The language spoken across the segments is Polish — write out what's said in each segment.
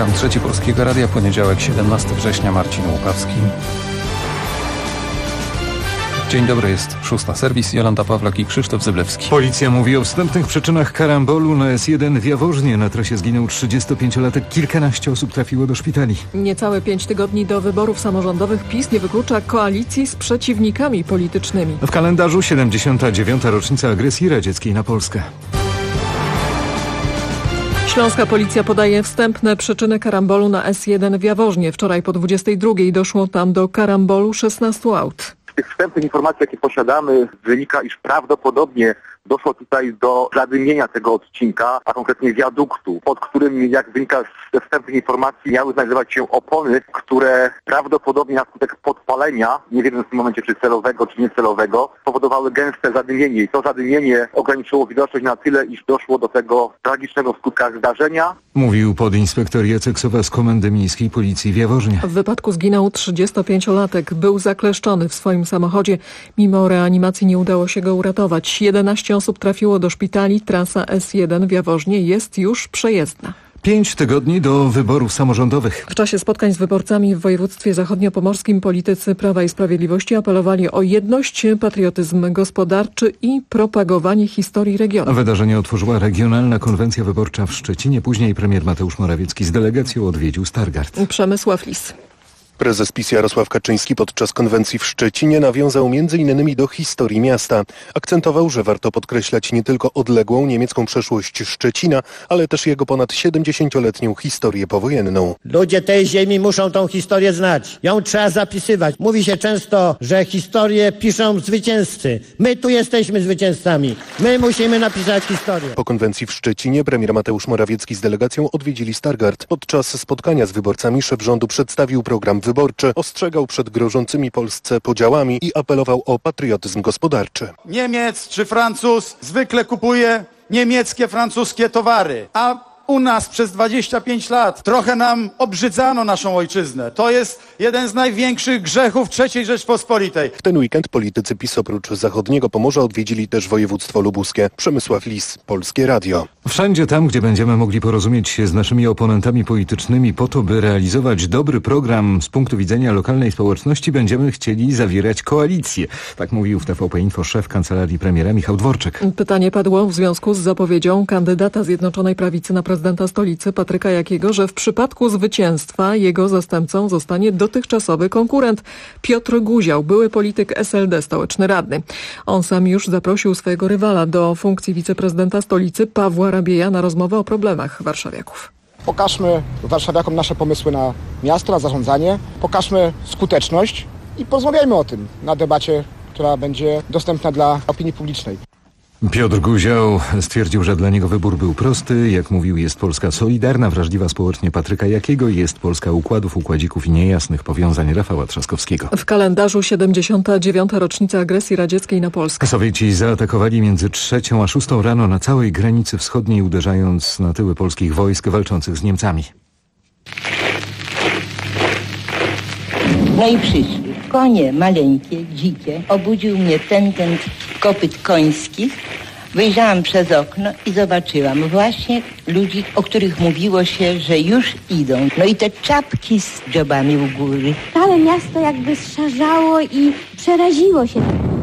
Program Trzeci Polskiego Radia, poniedziałek 17 września, Marcin Łukawski. Dzień dobry, jest 6. Serwis, Jolanta Pawlak i Krzysztof Zyblewski. Policja mówi o wstępnych przyczynach karambolu na S1 w Jaworznie. Na trasie zginął 35-latek, kilkanaście osób trafiło do szpitali. Niecałe 5 tygodni do wyborów samorządowych PiS nie wyklucza koalicji z przeciwnikami politycznymi. W kalendarzu 79. rocznica agresji radzieckiej na Polskę. Śląska policja podaje wstępne przyczyny karambolu na S1 w Jaworznie. Wczoraj po 22 doszło tam do karambolu 16 aut. Z tych wstępnych informacji, jakie posiadamy, wynika, iż prawdopodobnie doszło tutaj do zadymienia tego odcinka, a konkretnie wiaduktu, pod którym, jak wynika ze wstępnych informacji, miały znajdować się opony, które prawdopodobnie na skutek podpalenia, nie wiemy w tym momencie czy celowego, czy niecelowego, powodowały gęste zadymienie. I to zadymienie ograniczyło widoczność na tyle, iż doszło do tego tragicznego w skutkach zdarzenia. Mówił podinspektor Jacek Sowa z Komendy Miejskiej Policji w Jaworznie. W wypadku zginął 35-latek. Był zakleszczony w swoim samochodzie. Mimo reanimacji nie udało się go uratować. 11 osób trafiło do szpitali. Trasa S1 w Jaworznie jest już przejezdna. 5 tygodni do wyborów samorządowych. W czasie spotkań z wyborcami w województwie zachodniopomorskim politycy Prawa i Sprawiedliwości apelowali o jedność, patriotyzm gospodarczy i propagowanie historii regionu. Wydarzenie otworzyła Regionalna Konwencja Wyborcza w Szczecinie. Później premier Mateusz Morawiecki z delegacją odwiedził Stargard. Przemysław Lis. Prezes PiS Jarosław Kaczyński podczas konwencji w Szczecinie nawiązał m.in. do historii miasta. Akcentował, że warto podkreślać nie tylko odległą niemiecką przeszłość Szczecina, ale też jego ponad 70-letnią historię powojenną. Ludzie tej ziemi muszą tą historię znać. Ją trzeba zapisywać. Mówi się często, że historię piszą zwycięzcy. My tu jesteśmy zwycięzcami. My musimy napisać historię. Po konwencji w Szczecinie premier Mateusz Morawiecki z delegacją odwiedzili Stargard. Podczas spotkania z wyborcami szef rządu przedstawił program wyborczy, ostrzegał przed grożącymi Polsce podziałami i apelował o patriotyzm gospodarczy. Niemiec czy Francuz zwykle kupuje niemieckie, francuskie towary, a u nas przez 25 lat trochę nam obrzydzano naszą ojczyznę. To jest jeden z największych grzechów III Rzeczpospolitej. W ten weekend politycy PiS oprócz zachodniego Pomorza odwiedzili też województwo lubuskie. Przemysław Lis, Polskie Radio. Wszędzie tam, gdzie będziemy mogli porozumieć się z naszymi oponentami politycznymi po to, by realizować dobry program z punktu widzenia lokalnej społeczności, będziemy chcieli zawierać koalicję. Tak mówił w TVP Info szef Kancelarii Premiera Michał Dworczyk. Pytanie padło w związku z zapowiedzią kandydata Zjednoczonej Prawicy na prezydenta stolicy Patryka Jakiego, że w przypadku zwycięstwa jego zastępcą zostanie dotychczasowy konkurent Piotr Guział, były polityk SLD, stołeczny radny. On sam już zaprosił swojego rywala do funkcji wiceprezydenta stolicy Pawła Rabieja na rozmowę o problemach warszawiaków. Pokażmy warszawiakom nasze pomysły na miasto, na zarządzanie, pokażmy skuteczność i porozmawiajmy o tym na debacie, która będzie dostępna dla opinii publicznej. Piotr Guział stwierdził, że dla niego wybór był prosty. Jak mówił, jest Polska solidarna, wrażliwa społecznie Patryka Jakiego, jest Polska układów, układzików i niejasnych powiązań Rafała Trzaskowskiego. W kalendarzu 79. rocznica agresji radzieckiej na Polskę. Sowieci zaatakowali między 3 a 6 rano na całej granicy wschodniej, uderzając na tyły polskich wojsk walczących z Niemcami. No i przyszli. Konie maleńkie, dzikie. Obudził mnie ten kopyt końskich. Wyjrzałam przez okno i zobaczyłam właśnie ludzi, o których mówiło się, że już idą. No i te czapki z dziobami u góry. Całe miasto jakby zszarzało i przeraziło się.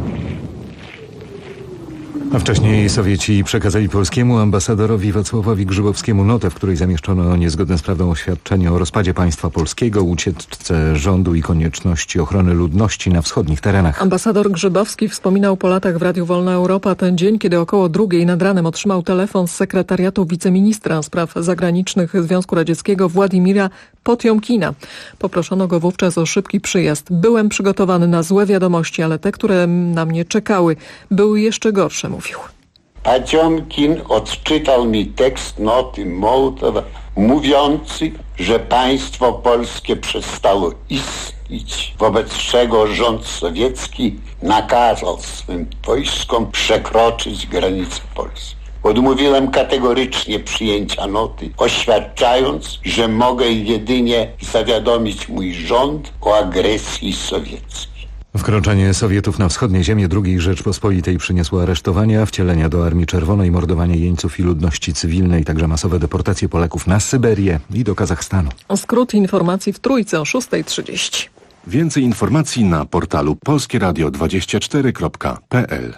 A wcześniej Sowieci przekazali polskiemu ambasadorowi Wacławowi Grzybowskiemu notę, w której zamieszczono niezgodne z prawdą oświadczenie o rozpadzie państwa polskiego, ucieczce rządu i konieczności ochrony ludności na wschodnich terenach. Ambasador Grzybowski wspominał po latach w Radiu Wolna Europa ten dzień, kiedy około 2:00 nad ranem otrzymał telefon z sekretariatu wiceministra spraw zagranicznych Związku Radzieckiego Władimira Potiomkina. Poproszono go wówczas o szybki przyjazd. Byłem przygotowany na złe wiadomości, ale te, które na mnie czekały, były jeszcze gorsze, mówił. Potiomkin odczytał mi tekst noty Mołtowa, mówiący, że państwo polskie przestało istnieć, wobec czego rząd sowiecki nakazał swym wojskom przekroczyć granice Polski. Odmówiłem kategorycznie przyjęcia noty, oświadczając, że mogę jedynie zawiadomić mój rząd o agresji sowieckiej. Wkroczenie Sowietów na wschodnie ziemie II Rzeczpospolitej przyniosło aresztowania, wcielenia do Armii Czerwonej, mordowanie jeńców i ludności cywilnej, także masowe deportacje Polaków na Syberię i do Kazachstanu. Skrót informacji w Trójce o 6:30. Więcej informacji na portalu polskieradio24.pl.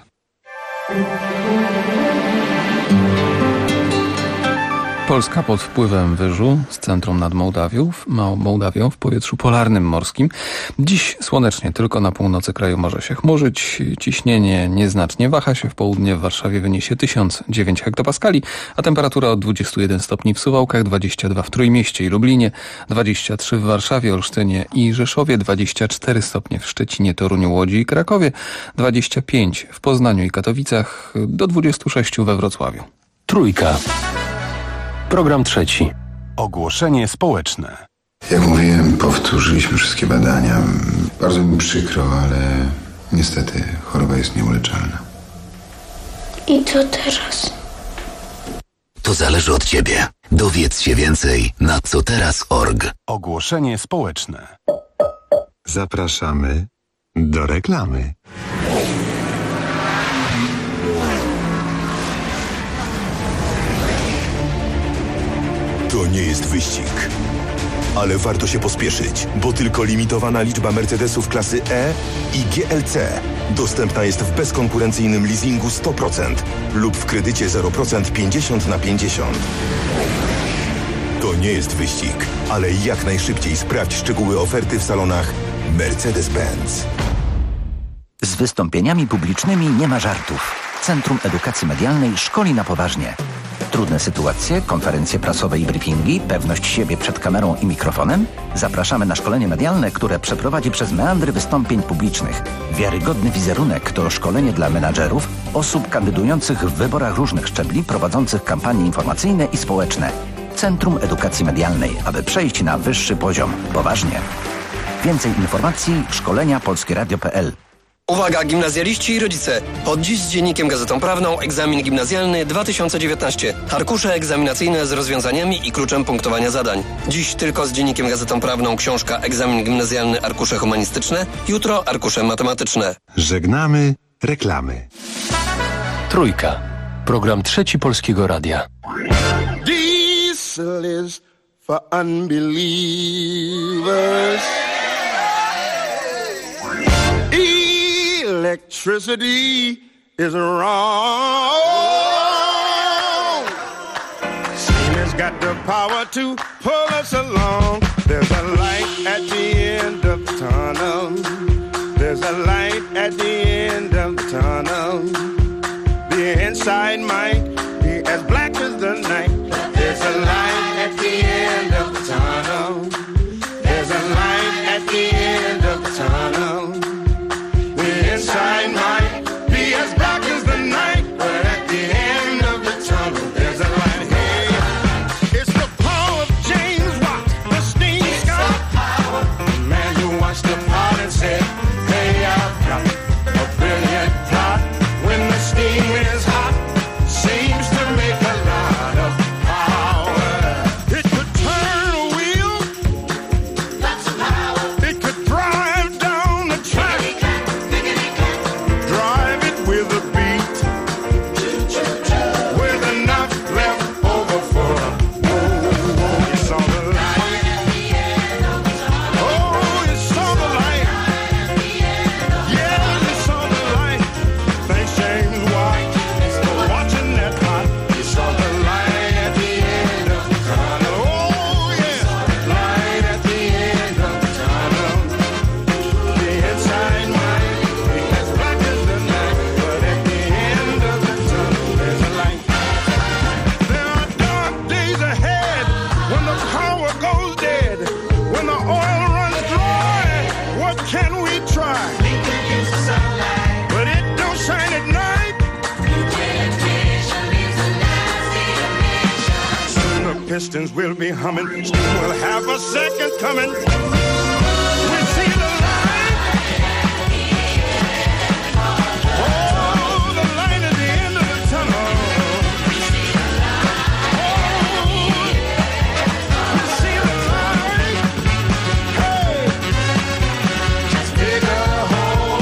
Polska pod wpływem wyżu z centrum nad Mołdawią w powietrzu polarnym morskim. Dziś słonecznie, tylko na północy kraju może się chmurzyć. Ciśnienie nieznacznie waha się, w południe w Warszawie wyniesie 1009 hektopaskali, a temperatura od 21 stopni w Suwałkach, 22 w Trójmieście i Lublinie, 23 w Warszawie, Olsztynie i Rzeszowie, 24 stopnie w Szczecinie, Toruniu, Łodzi i Krakowie, 25 w Poznaniu i Katowicach, do 26 we Wrocławiu. Trójka. Program trzeci. Ogłoszenie społeczne. Jak mówiłem, powtórzyliśmy wszystkie badania. Bardzo mi przykro, ale niestety choroba jest nieuleczalna. I co teraz? To zależy od ciebie. Dowiedz się więcej na coteraz.org. Ogłoszenie społeczne. Zapraszamy do reklamy. To nie jest wyścig, ale warto się pospieszyć, bo tylko limitowana liczba Mercedesów klasy E i GLC dostępna jest w bezkonkurencyjnym leasingu 100% lub w kredycie 0% 50/50. To nie jest wyścig, ale jak najszybciej sprawdź szczegóły oferty w salonach Mercedes-Benz. Z wystąpieniami publicznymi nie ma żartów. Centrum Edukacji Medialnej szkoli na poważnie. Trudne sytuacje, konferencje prasowe i briefingi, pewność siebie przed kamerą i mikrofonem? Zapraszamy na szkolenie medialne, które przeprowadzi przez meandry wystąpień publicznych. Wiarygodny wizerunek to szkolenie dla menadżerów, osób kandydujących w wyborach różnych szczebli, prowadzących kampanie informacyjne i społeczne. Centrum Edukacji Medialnej, aby przejść na wyższy poziom. Poważnie. Więcej informacji szkolenia polskieradio.pl. Uwaga, gimnazjaliści i rodzice! Od dziś z Dziennikiem Gazetą Prawną egzamin gimnazjalny 2019. Arkusze egzaminacyjne z rozwiązaniami i kluczem punktowania zadań. Dziś tylko z Dziennikiem Gazetą Prawną książka Egzamin gimnazjalny, arkusze humanistyczne. Jutro arkusze matematyczne. Żegnamy reklamy. Trójka. Program trzeci Polskiego Radia. Diesel is for unbelievers. Electricity is wrong. Steam has got the power to pull us along. There's a light at the end of the tunnel. There's a light at the end of the tunnel. The inside might be as black as the night. There's a light at the end of the tunnel. There's a light at the end of the tunnel. The inside might be as black as the night, but at the end of the tunnel, there's a light. Hey, it's the power of James Watt, the steam scout. The man who watched the pot and said, hey, I've got a brilliant plot. When the steam is hot, seems to make a lot of power. It could turn a wheel, lots of power. It could drive down the track, drive it with a beat, with enough left over for a whoa. You saw the light, oh, you saw the light, yeah, you saw the light. Thanks James Watt for watching that pot. You saw the light at the end of the tunnel. Oh yeah, light at the end of the tunnel. The inside might be as black as the night, but at the end of the tunnel there's a light. There are dark days ahead when the power goes dead, when the oil runs dry. What can we try? But it don't shine at night. Soon the pistons will be humming. Steam will have a second coming. We see the light. Oh, the light at the end of the tunnel. Oh, we see the light. Hey, just dig a hole.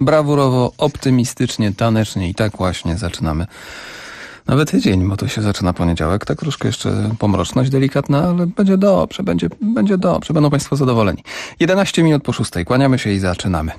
brawurowo, optymistycznie, tanecznie i tak właśnie zaczynamy nowy tydzień, bo to się zaczyna poniedziałek. Tak troszkę jeszcze pomroczność delikatna, ale będzie dobrze, będzie dobrze. Będą Państwo zadowoleni. 11 minut po 6. Kłaniamy się i zaczynamy.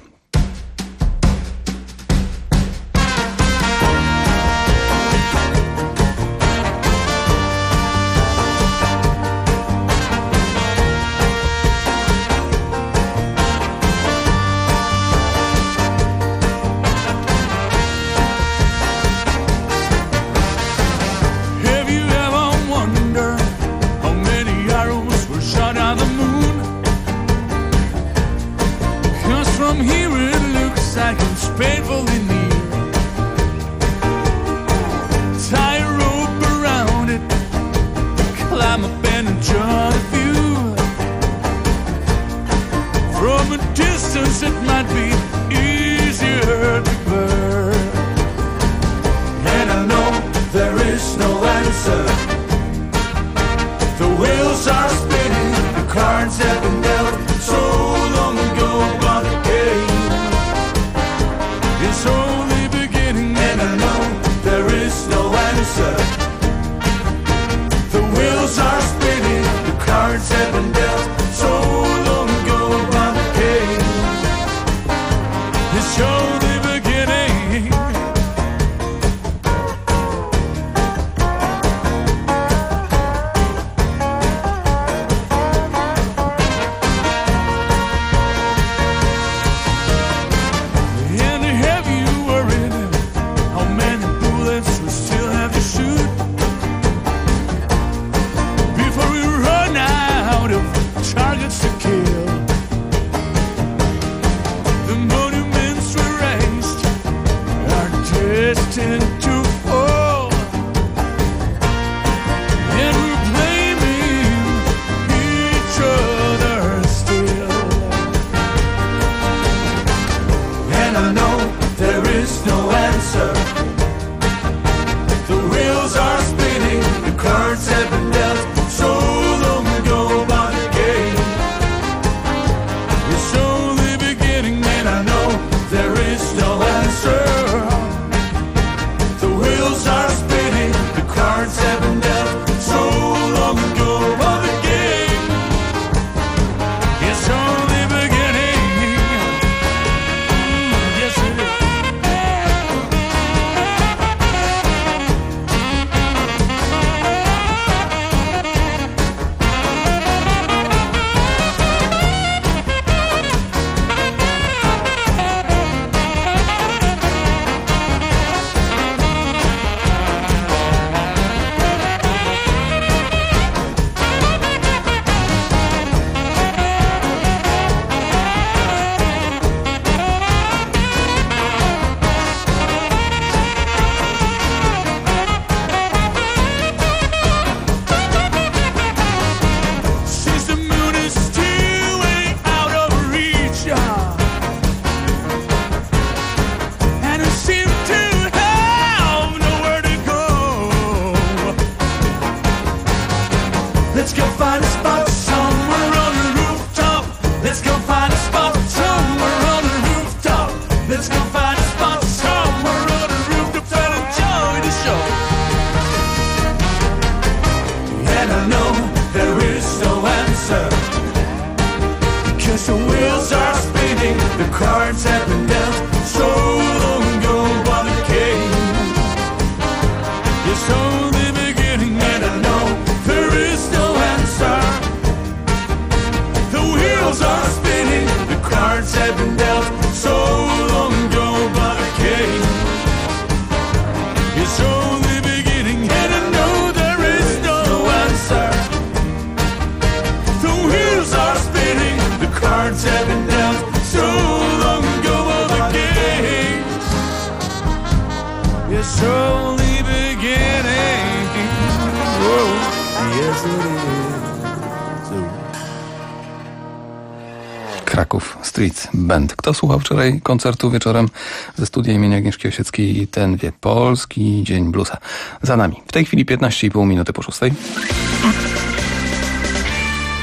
Kraków Street Band. Kto słuchał wczoraj koncertu wieczorem ze studia imienia Agnieszki Osieckiej, ten wie. Polski Dzień Bluesa. Za nami. W tej chwili 15,5 minuty po 6.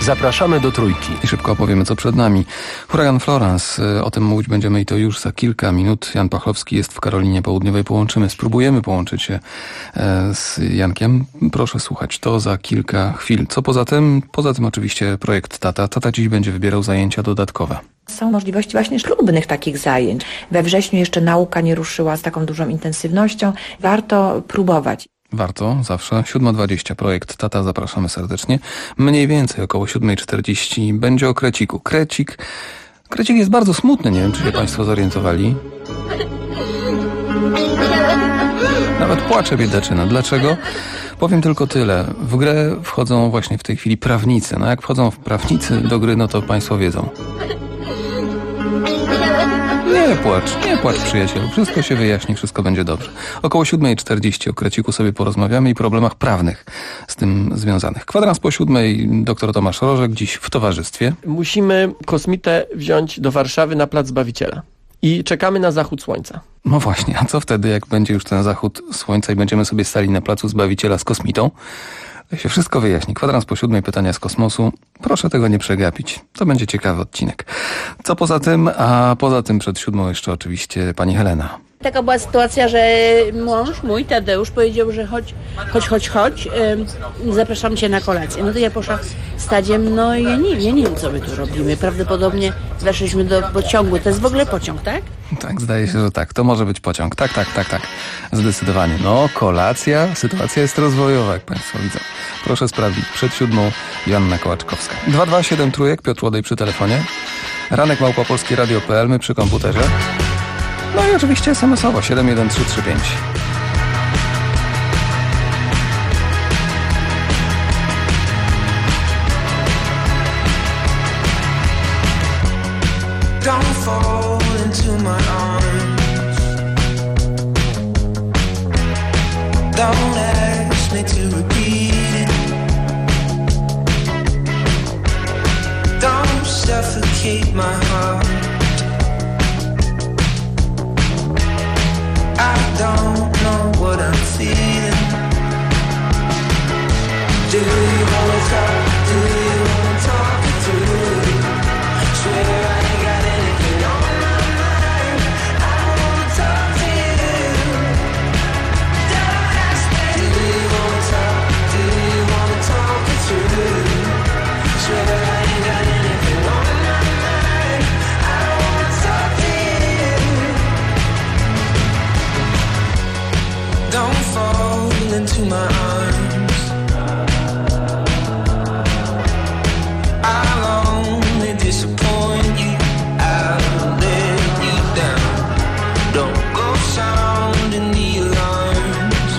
Zapraszamy do Trójki. I szybko opowiemy, co przed nami. Huragan Florence, o tym mówić będziemy i to już za kilka minut. Jan Pachlowski jest w Karolinie Południowej. Spróbujemy połączyć się z Jankiem. Proszę słuchać, to za kilka chwil. Co poza tym? Poza tym oczywiście projekt Tata. Tata dziś będzie wybierał zajęcia dodatkowe. Są możliwości właśnie ślubnych takich zajęć. We wrześniu jeszcze nauka nie ruszyła z taką dużą intensywnością. Warto próbować. Warto, zawsze. 7:20, projekt Tata, zapraszamy serdecznie. Mniej więcej około 7:40 będzie o kreciku. Krecik jest bardzo smutny, nie wiem, czy się Państwo zorientowali. Nawet płacze biedaczyna. Dlaczego? Powiem tylko tyle. W grę wchodzą właśnie w tej chwili prawnicy. No jak wchodzą prawnicy do gry, no to Państwo wiedzą. Nie płacz przyjacielu. Wszystko się wyjaśni, wszystko będzie dobrze. Około 7:40 o kreciku sobie porozmawiamy i problemach prawnych z tym związanych. Kwadrans po 7:00 dr Tomasz Rożek, dziś w towarzystwie. Musimy kosmitę wziąć do Warszawy na Plac Zbawiciela. I czekamy na zachód słońca. No właśnie, a co wtedy, jak będzie już ten zachód słońca i będziemy sobie stali na Placu Zbawiciela z kosmitą? To się wszystko wyjaśni. Kwadrans po 7:00, pytania z kosmosu. Proszę tego nie przegapić. To będzie ciekawy odcinek. Co poza tym? A poza tym przed 7:00 jeszcze oczywiście pani Helena. Taka była sytuacja, że mąż mój, Tadeusz, powiedział, że chodź, zapraszam cię na kolację. No to ja poszłam stadziem, no i ja nie wiem, co my tu robimy. Prawdopodobnie weszliśmy do pociągu. To jest w ogóle pociąg, tak? Tak, zdaje się, że tak. To może być pociąg. Tak. Zdecydowanie. No, kolacja, sytuacja jest rozwojowa, jak Państwo widzą. Proszę sprawdzić. Przed 7:00 Joanna Kołaczkowska. 227 trójek, Piotr Łodej przy telefonie. Ranek@polskieradio.pl, my przy komputerze. No i oczywiście SMS-owo 71335. Don't fall into my arms. Don't ask me to repeat it. Don't suffocate my heart. I don't know what I'm feeling. Do you wanna talk? Do you wanna talk it through? Swear I ain't got anything on my mind. I wanna talk to you. Don't ask me. Do you wanna talk? Do you wanna talk it through? Swear I ain't got anything on my mind. I wanna talk to you. Don't fall into my arms. I'll only disappoint you. I'll let you down. Don't go sounding the alarms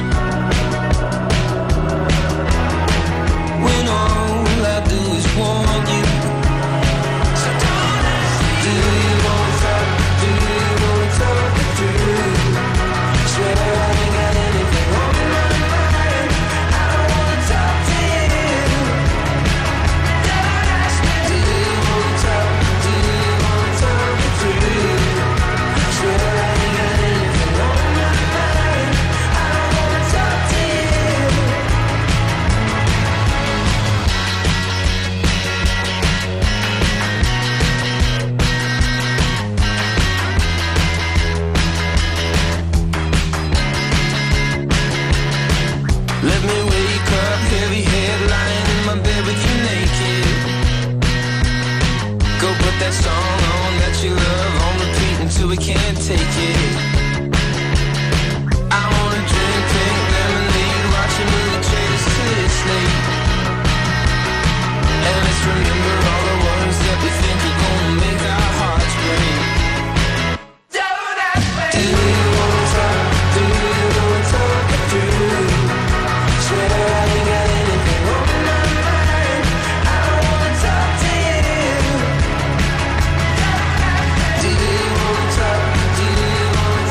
when all I do is want you. So don't ask me. Do you wanna talk? Do you wanna talk it through? Swear I ain't got anything on my mind. I wanna talk to you. Don't ask me. Do you wanna talk? Do you wanna talk it through? Swear I ain't got anything on my mind. I wanna talk to you. Let me wake up, heavy head lying in my bed with you naked. Go put that song on that you love on repeat until we can't take it. I wanna drink pink lemonade, watch a movie trailers till it's late. And let's remember all the ones that we think are gonna make our hearts break. Don't ask me. Do you wanna talk? Do you wanna talk it through? Swear I ain't got anything on my mind. I wanna talk to you. Do you wanna talk? Do you wanna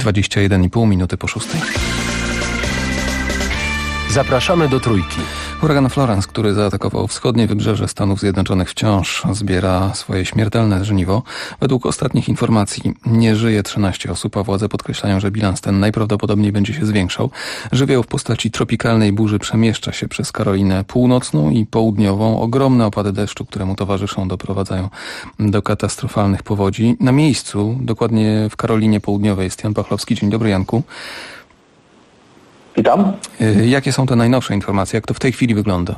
21,5 minuty po 6. Zapraszamy do Trójki. Huragan Florence, który zaatakował wschodnie wybrzeże Stanów Zjednoczonych, wciąż zbiera swoje śmiertelne żniwo. Według ostatnich informacji nie żyje 13 osób, a władze podkreślają, że bilans ten najprawdopodobniej będzie się zwiększał. Żywioł w postaci tropikalnej burzy przemieszcza się przez Karolinę Północną i Południową. Ogromne opady deszczu, które mu towarzyszą, doprowadzają do katastrofalnych powodzi. Na miejscu, dokładnie w Karolinie Południowej, jest Jan Pachlowski. Dzień dobry, Janku. Witam. Jakie są te najnowsze informacje? Jak to w tej chwili wygląda?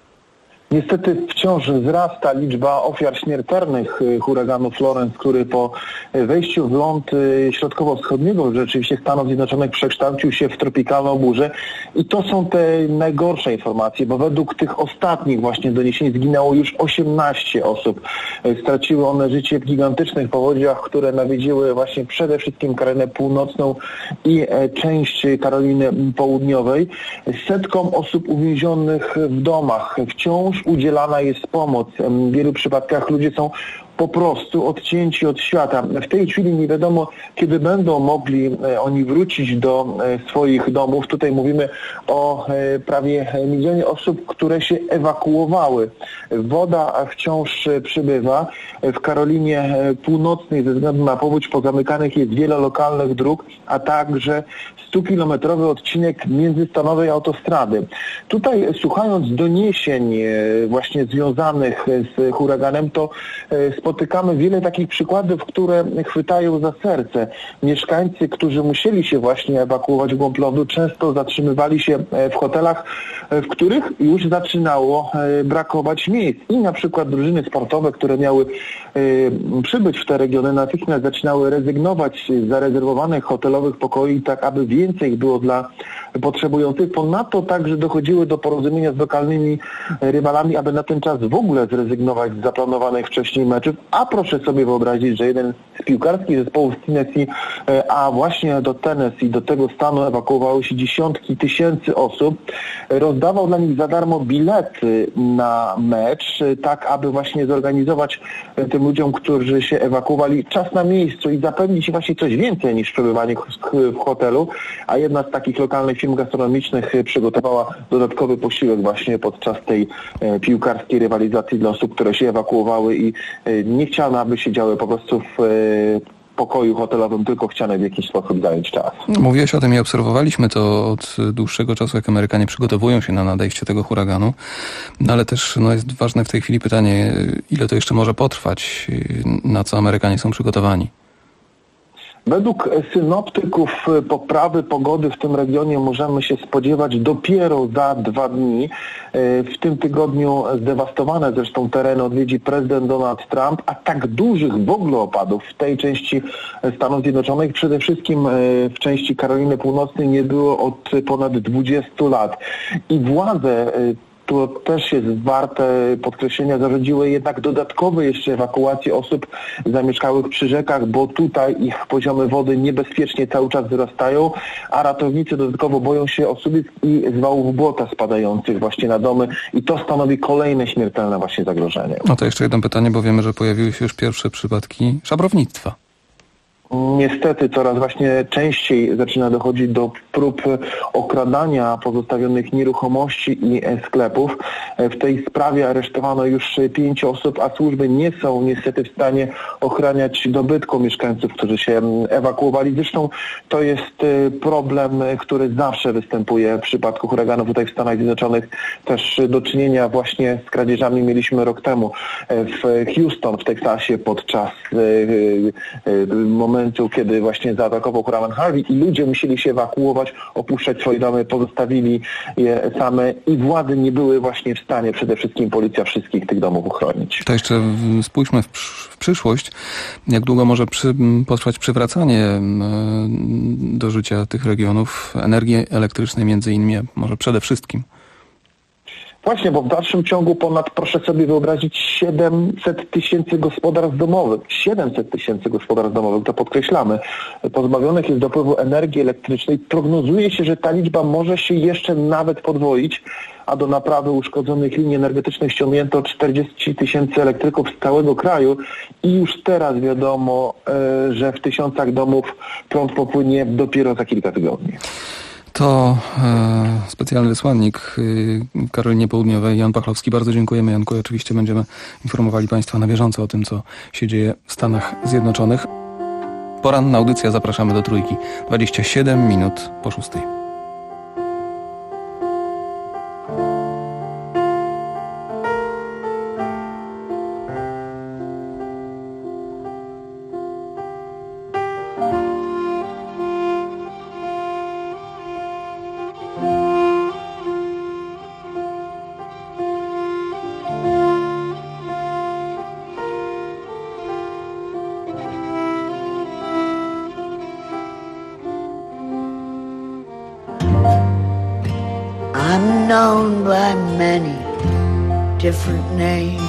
Niestety wciąż wzrasta liczba ofiar śmiertelnych huraganu Florence, który po wejściu w ląd środkowo-wschodniego rzeczywiście Stanów Zjednoczonych przekształcił się w tropikalną burzę. I to są te najgorsze informacje, bo według tych ostatnich właśnie doniesień zginęło już 18 osób. Straciły one życie w gigantycznych powodziach, które nawiedziły właśnie przede wszystkim Karolinę Północną i część Karoliny Południowej. Setkom osób uwięzionych w domach wciąż udzielana jest pomoc. W wielu przypadkach ludzie są po prostu odcięci od świata. W tej chwili nie wiadomo, kiedy będą mogli oni wrócić do swoich domów. Tutaj mówimy o prawie 1 milionie osób, które się ewakuowały. Woda wciąż przybywa. W Karolinie Północnej ze względu na powódź pozamykanych jest wiele lokalnych dróg, a także 100-kilometrowy odcinek międzystanowej autostrady. Tutaj słuchając doniesień właśnie związanych z huraganem, to spotykamy wiele takich przykładów, które chwytają za serce. Mieszkańcy, którzy musieli się właśnie ewakuować w głąb lądu, często zatrzymywali się w hotelach, w których już zaczynało brakować miejsc. I na przykład drużyny sportowe, które miały przybyć w te regiony, natychmiast zaczynały rezygnować z zarezerwowanych hotelowych pokoi, tak aby więcej było dla potrzebujących. Ponadto także dochodziły do porozumienia z lokalnymi rywalami, aby na ten czas w ogóle zrezygnować z zaplanowanych wcześniej meczów. A proszę sobie wyobrazić, że jeden z piłkarskich zespołów z Tennessee, a właśnie do Tennessee, do tego stanu ewakuowały się dziesiątki tysięcy osób, rozdawał dla nich za darmo bilety na mecz, tak aby właśnie zorganizować tym ludziom, którzy się ewakuowali, czas na miejscu i zapewnić właśnie coś więcej niż przebywanie w hotelu, a jedna z takich lokalnych firm gastronomicznych przygotowała dodatkowy posiłek właśnie podczas tej piłkarskiej rywalizacji dla osób, które się ewakuowały i nie chciano, aby siedziały po prostu w pokoju hotelowym, tylko chciano w jakiś sposób zająć czas. Mówiłeś o tym i obserwowaliśmy to od dłuższego czasu, jak Amerykanie przygotowują się na nadejście tego huraganu, no ale też jest ważne w tej chwili pytanie, ile to jeszcze może potrwać, na co Amerykanie są przygotowani. Według synoptyków poprawy pogody w tym regionie możemy się spodziewać dopiero za 2 dni. W tym tygodniu zdewastowane zresztą tereny odwiedzi prezydent Donald Trump, a tak dużych w ogóle opadów w tej części Stanów Zjednoczonych, przede wszystkim w części Karoliny Północnej, nie było od ponad 20 lat. I władze, to też jest warte podkreślenia, zarządziły jednak dodatkowe jeszcze ewakuacje osób zamieszkałych przy rzekach, bo tutaj ich poziomy wody niebezpiecznie cały czas wzrastają, a ratownicy dodatkowo boją się osuwisk i zwałów błota spadających właśnie na domy i to stanowi kolejne śmiertelne właśnie zagrożenie. No to jeszcze jedno pytanie, bo wiemy, że pojawiły się już pierwsze przypadki szabrownictwa. Niestety coraz właśnie częściej zaczyna dochodzić do prób okradania pozostawionych nieruchomości i sklepów. W tej sprawie aresztowano już 5 osób, a służby nie są niestety w stanie ochraniać dobytku mieszkańców, którzy się ewakuowali. Zresztą to jest problem, który zawsze występuje w przypadku huraganów tutaj w Stanach Zjednoczonych. Też do czynienia właśnie z kradzieżami mieliśmy rok temu w Houston w Teksasie podczas momentu, kiedy właśnie zaatakował huragan Harvey i ludzie musieli się ewakuować, opuszczać swoje domy, pozostawili je same i władze nie były właśnie w stanie, przede wszystkim policja, wszystkich tych domów uchronić. To jeszcze spójrzmy w przyszłość. Jak długo może potrwać przywracanie do życia tych regionów energii elektrycznej między innymi, a może przede wszystkim? Właśnie, bo w dalszym ciągu proszę sobie wyobrazić, 700 tysięcy gospodarstw domowych, 700 tysięcy gospodarstw domowych, to podkreślamy, pozbawionych jest dopływu energii elektrycznej. Prognozuje się, że ta liczba może się jeszcze nawet podwoić, a do naprawy uszkodzonych linii energetycznych ściągnięto 40 tysięcy elektryków z całego kraju i już teraz wiadomo, że w tysiącach domów prąd popłynie dopiero za kilka tygodni. To specjalny wysłannik Karolinie Południowej, Jan Pachlowski. Bardzo dziękujemy, Janku. Oczywiście będziemy informowali Państwa na bieżąco o tym, co się dzieje w Stanach Zjednoczonych. Poranna audycja, zapraszamy do Trójki. 27 minut po 6. I'm known by many different names.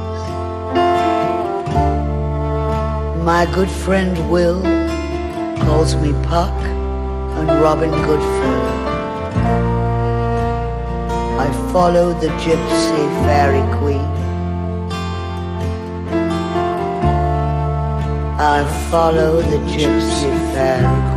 My good friend Will calls me Puck and Robin Goodfellow. I follow the gypsy fairy queen. I follow the gypsy fairy queen.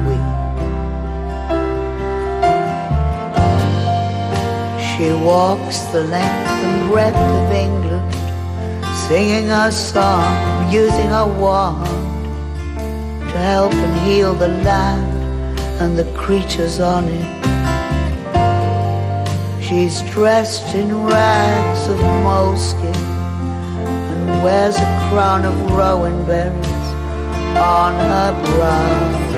She walks the length and breadth of England, singing her song, using her wand to help and heal the land and the creatures on it. She's dressed in rags of moleskin and wears a crown of rowan berries on her brow.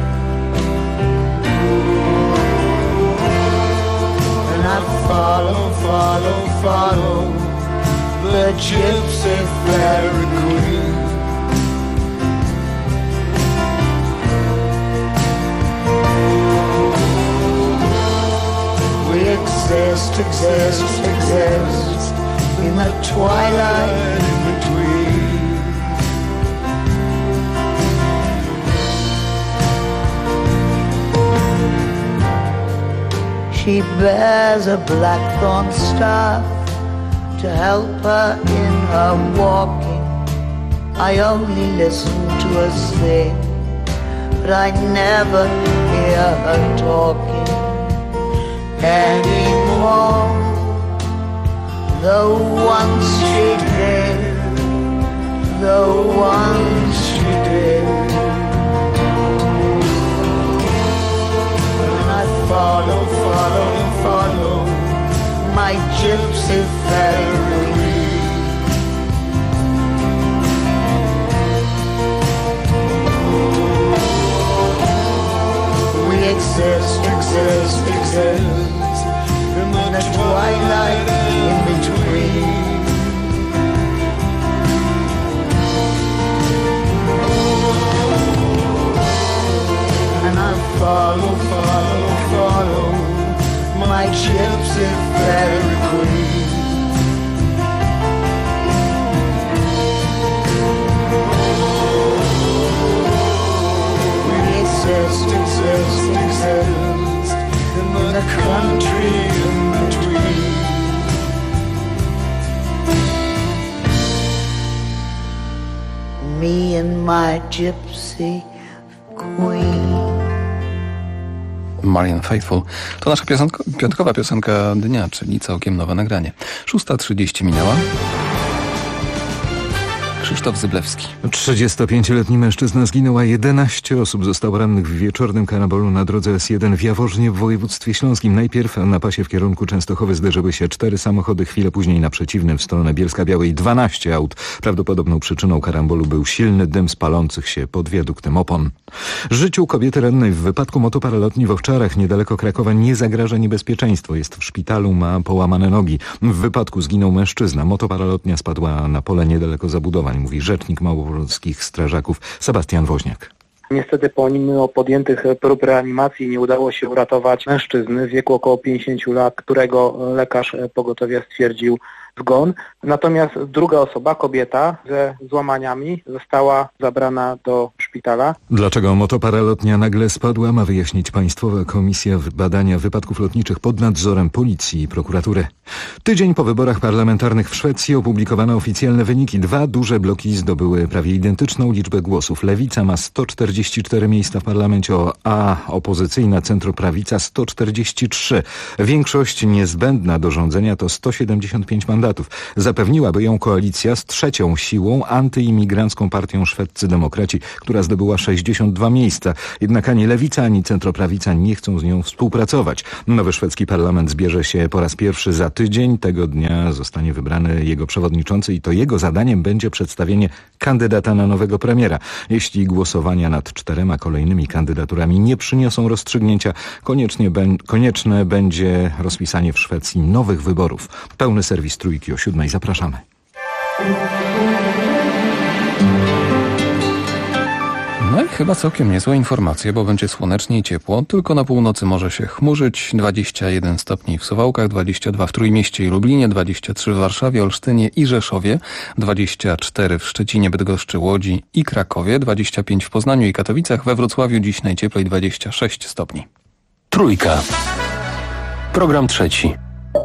Follow, follow, follow the gypsy fairy queen. We exist, exist, exist in the twilight in between. She bears a blackthorn staff to help her in her walking. I only listen to her sing, but I never hear her talking anymore. Though once she did, though once she did. Follow, follow, follow my gypsy fairy. We exist, exist, exist in the twilight in between. And I follow, follow, follow my gypsy fairy queen. We exist, exist, exist in the country in between. Me and my gypsy queen. Marian Faithfull. To nasza piątkowa piosenka dnia, czyli całkiem nowe nagranie. 6:30 minęła. Krzysztof Zyblewski. 35-letni mężczyzna zginął, a 11 osób zostało rannych w wieczornym karambolu na drodze S1 w Jaworznie w województwie śląskim. Najpierw na pasie w kierunku Częstochowy zderzyły się 4 samochody, chwilę później na przeciwnym w stronę Bielska-Białej 12 aut. Prawdopodobną przyczyną karambolu był silny dym z palących się pod wiaduktem opon. Życiu kobiety rannej w wypadku motoparalotni w Owczarach niedaleko Krakowa nie zagraża niebezpieczeństwo. Jest w szpitalu, ma połamane nogi. W wypadku zginął mężczyzna. Motoparalotnia spadła na pole niedaleko zabudowań, mówi rzecznik małopolskich strażaków Sebastian Woźniak. Niestety pomimo podjętych prób reanimacji nie udało się uratować mężczyzny w wieku około 50 lat, którego lekarz pogotowia stwierdził zgon. Natomiast druga osoba, kobieta ze złamaniami, została zabrana do szpitala. Dlaczego motoparalotnia nagle spadła, ma wyjaśnić Państwowa Komisja Badania Wypadków Lotniczych pod nadzorem Policji i Prokuratury. Tydzień po wyborach parlamentarnych w Szwecji opublikowano oficjalne wyniki. 2 duże bloki zdobyły prawie identyczną liczbę głosów. Lewica ma 144 miejsca w parlamencie, a opozycyjna centroprawica 143. Większość niezbędna do rządzenia to 175 mandatów. Zapewniłaby ją koalicja z trzecią siłą, antyimigrancką partią Szwedzcy Demokraci, która zdobyła 62 miejsca. Jednak ani lewica, ani centroprawica nie chcą z nią współpracować. Nowy szwedzki parlament zbierze się po raz pierwszy za tydzień. Tego dnia zostanie wybrany jego przewodniczący i to jego zadaniem będzie przedstawienie kandydata na nowego premiera. Jeśli głosowania nad 4 kolejnymi kandydaturami nie przyniosą rozstrzygnięcia, konieczne będzie rozpisanie w Szwecji nowych wyborów. Pełny serwis Trójki o 7:00. Zapraszamy. No i chyba całkiem niezłe informacje, bo będzie słonecznie i ciepło. Tylko na północy może się chmurzyć. 21 stopni w Suwałkach, 22 w Trójmieście i Lublinie, 23 w Warszawie, Olsztynie i Rzeszowie, 24 w Szczecinie, Bydgoszczy, Łodzi i Krakowie, 25 w Poznaniu i Katowicach, we Wrocławiu dziś najcieplej 26 stopni. Trójka. Program trzeci.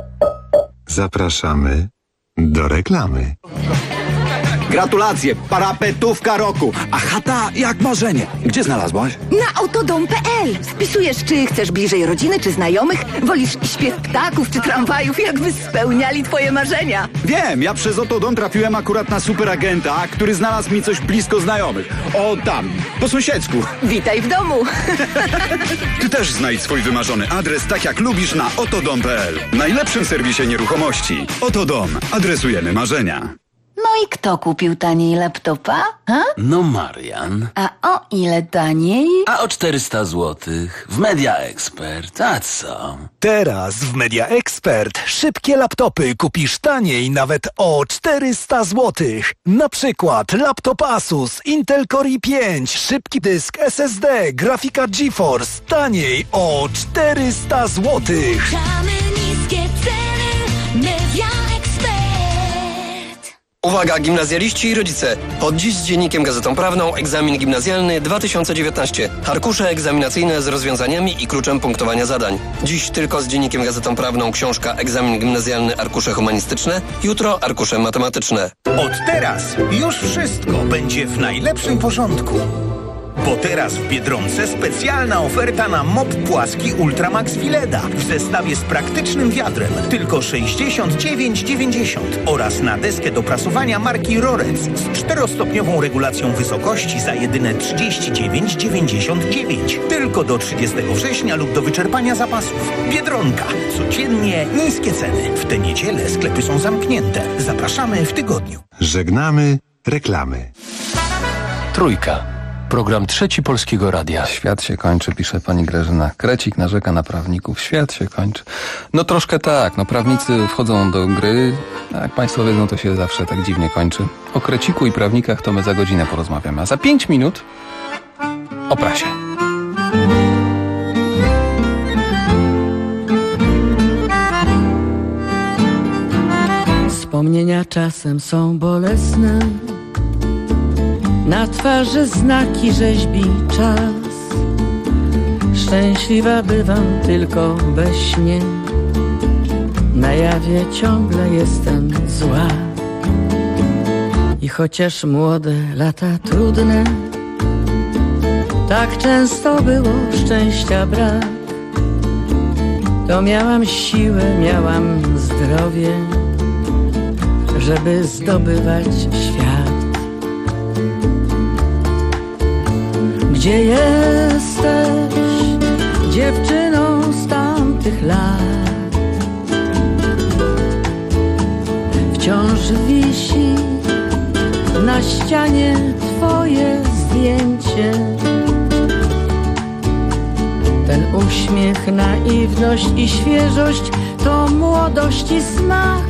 Zapraszamy do reklamy. Gratulacje, parapetówka roku, a chata jak marzenie. Gdzie znalazłaś? Na autodom.pl. Wpisujesz, czy chcesz bliżej rodziny, czy znajomych, wolisz śpiew ptaków, czy tramwajów, jakby spełniali twoje marzenia. Wiem, ja przez Autodom trafiłem akurat na superagenta, który znalazł mi coś blisko znajomych. O tam, po sąsiedzku. Witaj w domu. Ty też znajdź swój wymarzony adres tak jak lubisz na autodom.pl. Najlepszym serwisie nieruchomości. Autodom. Adresujemy marzenia. No i kto kupił taniej laptopa? Ha? No Marian. A o ile taniej? A o 400 zł w Media Expert. A co? Teraz w Media Expert szybkie laptopy kupisz taniej nawet o 400 zł. Na przykład laptop Asus Intel Core i5, szybki dysk SSD, grafika GeForce taniej o 400 zł. Niskie ceny, Media Expert. Uwaga, gimnazjaliści i rodzice! Od dziś z Dziennikiem Gazetą Prawną egzamin gimnazjalny 2019. Arkusze egzaminacyjne z rozwiązaniami i kluczem punktowania zadań. Dziś tylko z Dziennikiem Gazetą Prawną książka Egzamin gimnazjalny, arkusze humanistyczne. Jutro arkusze matematyczne. Od teraz już wszystko będzie w najlepszym porządku. Bo teraz w Biedronce specjalna oferta na mop płaski Ultramax Vileda w zestawie z praktycznym wiadrem tylko 69,90 oraz na deskę do prasowania marki Rorec z 4-stopniową regulacją wysokości za jedyne 39,99. Tylko do 30 września lub do wyczerpania zapasów. Biedronka. Codziennie niskie ceny. W tę niedzielę sklepy są zamknięte. Zapraszamy w tygodniu. Żegnamy reklamy. Trójka. Program trzeci Polskiego Radia. Świat się kończy, pisze pani Grażyna Krecik, narzeka na prawników. Świat się kończy. No troszkę tak, no prawnicy wchodzą do gry, a jak państwo wiedzą, to się zawsze tak dziwnie kończy. O Kreciku i prawnikach to my za godzinę porozmawiamy, a za 5 minut o prasie. Wspomnienia czasem są bolesne, na twarzy znaki rzeźbi czas. Szczęśliwa bywam tylko we śnie, na jawie ciągle jestem zła. I chociaż młode lata trudne, tak często było szczęścia brak, to miałam siłę, miałam zdrowie, żeby zdobywać świat. Gdzie jesteś, dziewczyną z tamtych lat? Wciąż wisi na ścianie twoje zdjęcie. Ten uśmiech, naiwność i świeżość to młodość i smak.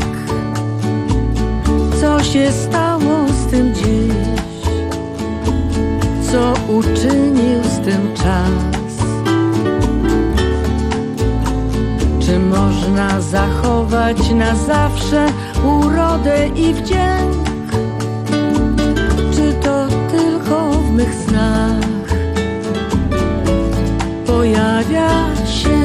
Co się stało z tym dziś? Co uczynił z tym czas? Czy można zachować na zawsze urodę i wdzięk. Czy to tylko w mych snach pojawia się?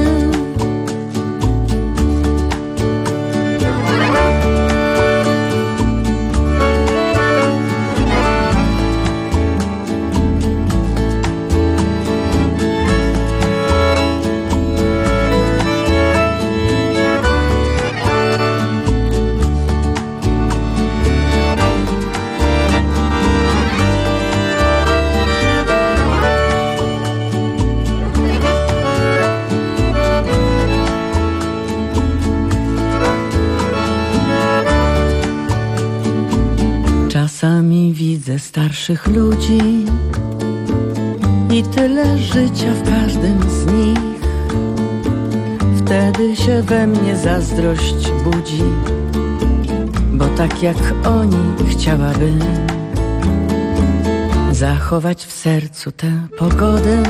Czasami widzę starszych ludzi i tyle życia w każdym z nich. Wtedy się we mnie zazdrość budzi, bo tak jak oni chciałabym zachować w sercu tę pogodę,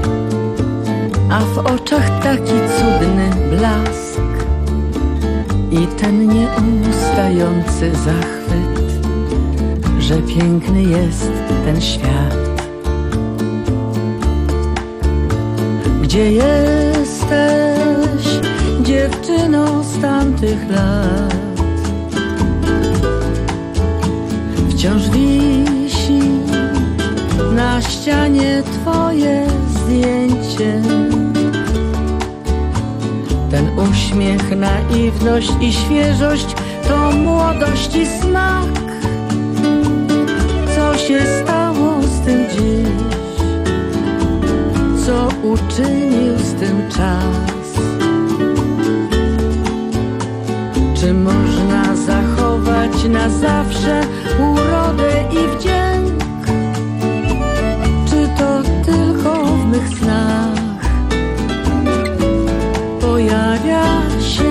a w oczach taki cudny blask i ten nieustający zachwyt, że piękny jest ten świat. Gdzie jesteś, dziewczyno z tamtych lat? Wciąż wisi na ścianie twoje zdjęcie. Ten uśmiech, naiwność i świeżość to młodość i smak. Co się stało z tym dziś? Co uczynił z tym czas? Czy można zachować na zawsze urodę i wdzięk? Czy to tylko w mych snach pojawia się?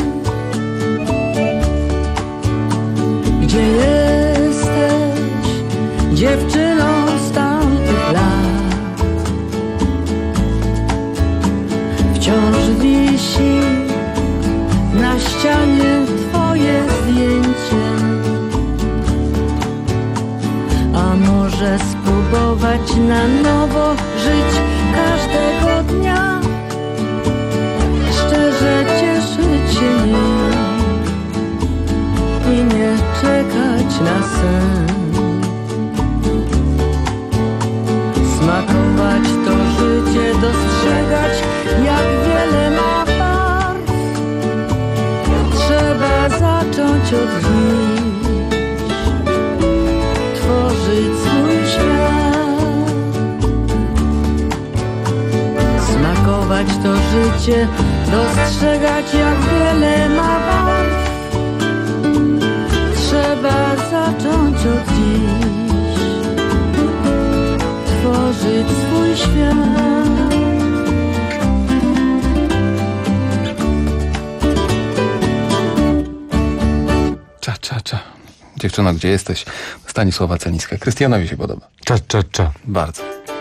Gdzie jesteś, dziewczyno z tamtych lat? Wciąż wisi na ścianie twoje zdjęcie. A może spróbować na nowo żyć każdego dnia, szczerze cieszyć się nim i nie czekać na sen. Smakować to życie, dostrzegać jak wiele ma barw. Trzeba zacząć od dziś tworzyć swój świat. Smakować to życie, dostrzegać jak wiele ma barw. Trzeba zacząć od dziś tworzyć swój świat. Cza. Dziewczyno, gdzie jesteś? Stanisława Celicka. Krystianowi się podoba. Cza. Bardzo.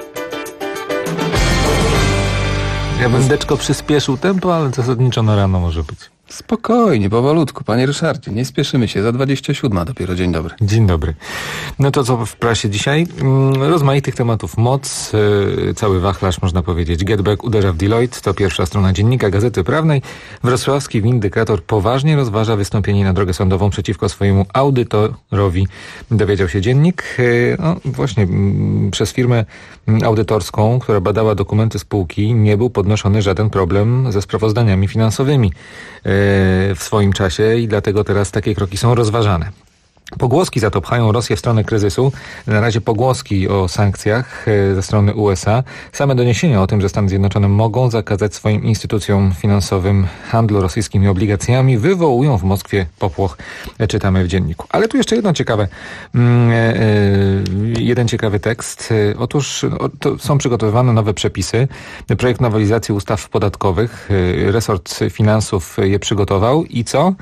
Ja bym deczko przyspieszył tempo, ale zasadniczo na rano może być. Spokojnie, powolutku, panie Ryszardzie. Nie spieszymy się. Za 27 dopiero. Dzień dobry. Dzień dobry. No to co w prasie dzisiaj? Rozmaitych tematów moc, cały wachlarz można powiedzieć. Getback uderza w Deloitte, to pierwsza strona dziennika Gazety Prawnej. Wrocławski windykator poważnie rozważa wystąpienie na drogę sądową przeciwko swojemu audytorowi, dowiedział się dziennik. No właśnie, przez firmę audytorską, która badała dokumenty spółki, nie był podnoszony żaden problem ze sprawozdaniami finansowymi w swoim czasie i dlatego teraz takie kroki są rozważane. Pogłoski za to pchają Rosję w stronę kryzysu. Na razie pogłoski o sankcjach ze strony USA. Same doniesienia o tym, że Stany Zjednoczone mogą zakazać swoim instytucjom finansowym handlu rosyjskimi obligacjami, wywołują w Moskwie popłoch, czytamy w dzienniku. Ale tu jeszcze jeden ciekawy tekst. Otóż są przygotowywane nowe przepisy. Projekt nowelizacji ustaw podatkowych. Resort finansów je przygotował i co?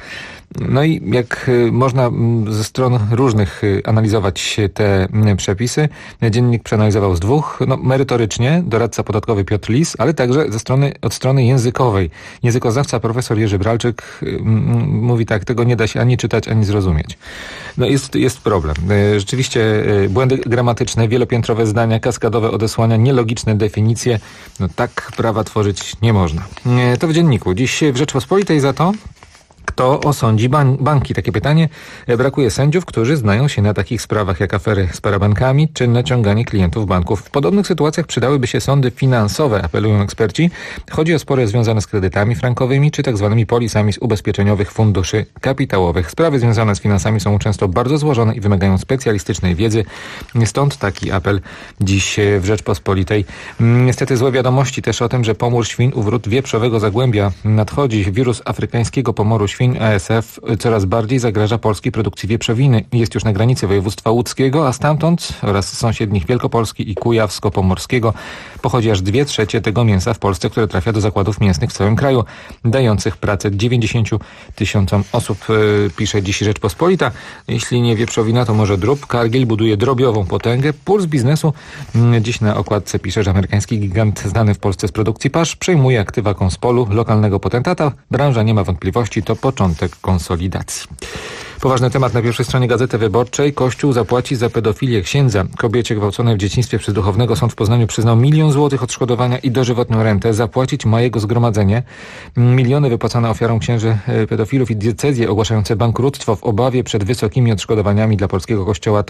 No i jak można ze stron różnych analizować te przepisy, dziennik przeanalizował z dwóch. Merytorycznie doradca podatkowy Piotr Lis, ale także od strony językowej. Językoznawca profesor Jerzy Bralczyk mówi tak, tego nie da się ani czytać, ani zrozumieć. Jest problem. Rzeczywiście błędy gramatyczne, wielopiętrowe zdania, kaskadowe odesłania, nielogiczne definicje. Tak prawa tworzyć nie można. To w dzienniku. Dziś w Rzeczpospolitej za to kto osądzi banki? Takie pytanie. Brakuje sędziów, którzy znają się na takich sprawach jak afery z parabankami czy naciąganie klientów banków. W podobnych sytuacjach przydałyby się sądy finansowe, apelują eksperci. Chodzi o spory związane z kredytami frankowymi czy tak zwanymi polisami z ubezpieczeniowych funduszy kapitałowych. Sprawy związane z finansami są często bardzo złożone i wymagają specjalistycznej wiedzy. Stąd taki apel dziś w Rzeczpospolitej. Niestety złe wiadomości też o tym, że pomór świń u wrót wieprzowego Zagłębia nadchodzi. Wirus afrykańskiego pomoru świń ASF coraz bardziej zagraża polskiej produkcji wieprzowiny. Jest już na granicy województwa łódzkiego, a stamtąd oraz sąsiednich Wielkopolski i Kujawsko-Pomorskiego pochodzi aż 2/3 tego mięsa w Polsce, które trafia do zakładów mięsnych w całym kraju, dających pracę 90 000 osób, pisze dziś Rzeczpospolita. Jeśli nie wieprzowina, to może drób. Cargill buduje drobiową potęgę. Puls biznesu. Dziś na okładce pisze, że amerykański gigant znany w Polsce z produkcji pasz przejmuje aktywa Conspolu, lokalnego potentata. Branża nie ma wątpliwości, to początek konsolidacji. Poważny temat na pierwszej stronie Gazety Wyborczej. Kościół zapłaci za pedofilię księdza. Kobiecie gwałconej w dzieciństwie przez duchownego sąd w Poznaniu przyznał 1 000 000 złotych odszkodowania i dożywotną rentę. Zapłacić ma jego zgromadzenie. Miliony wypłacane ofiarom księży pedofilów i diecezje ogłaszające bankructwo w obawie przed wysokimi odszkodowaniami dla polskiego kościoła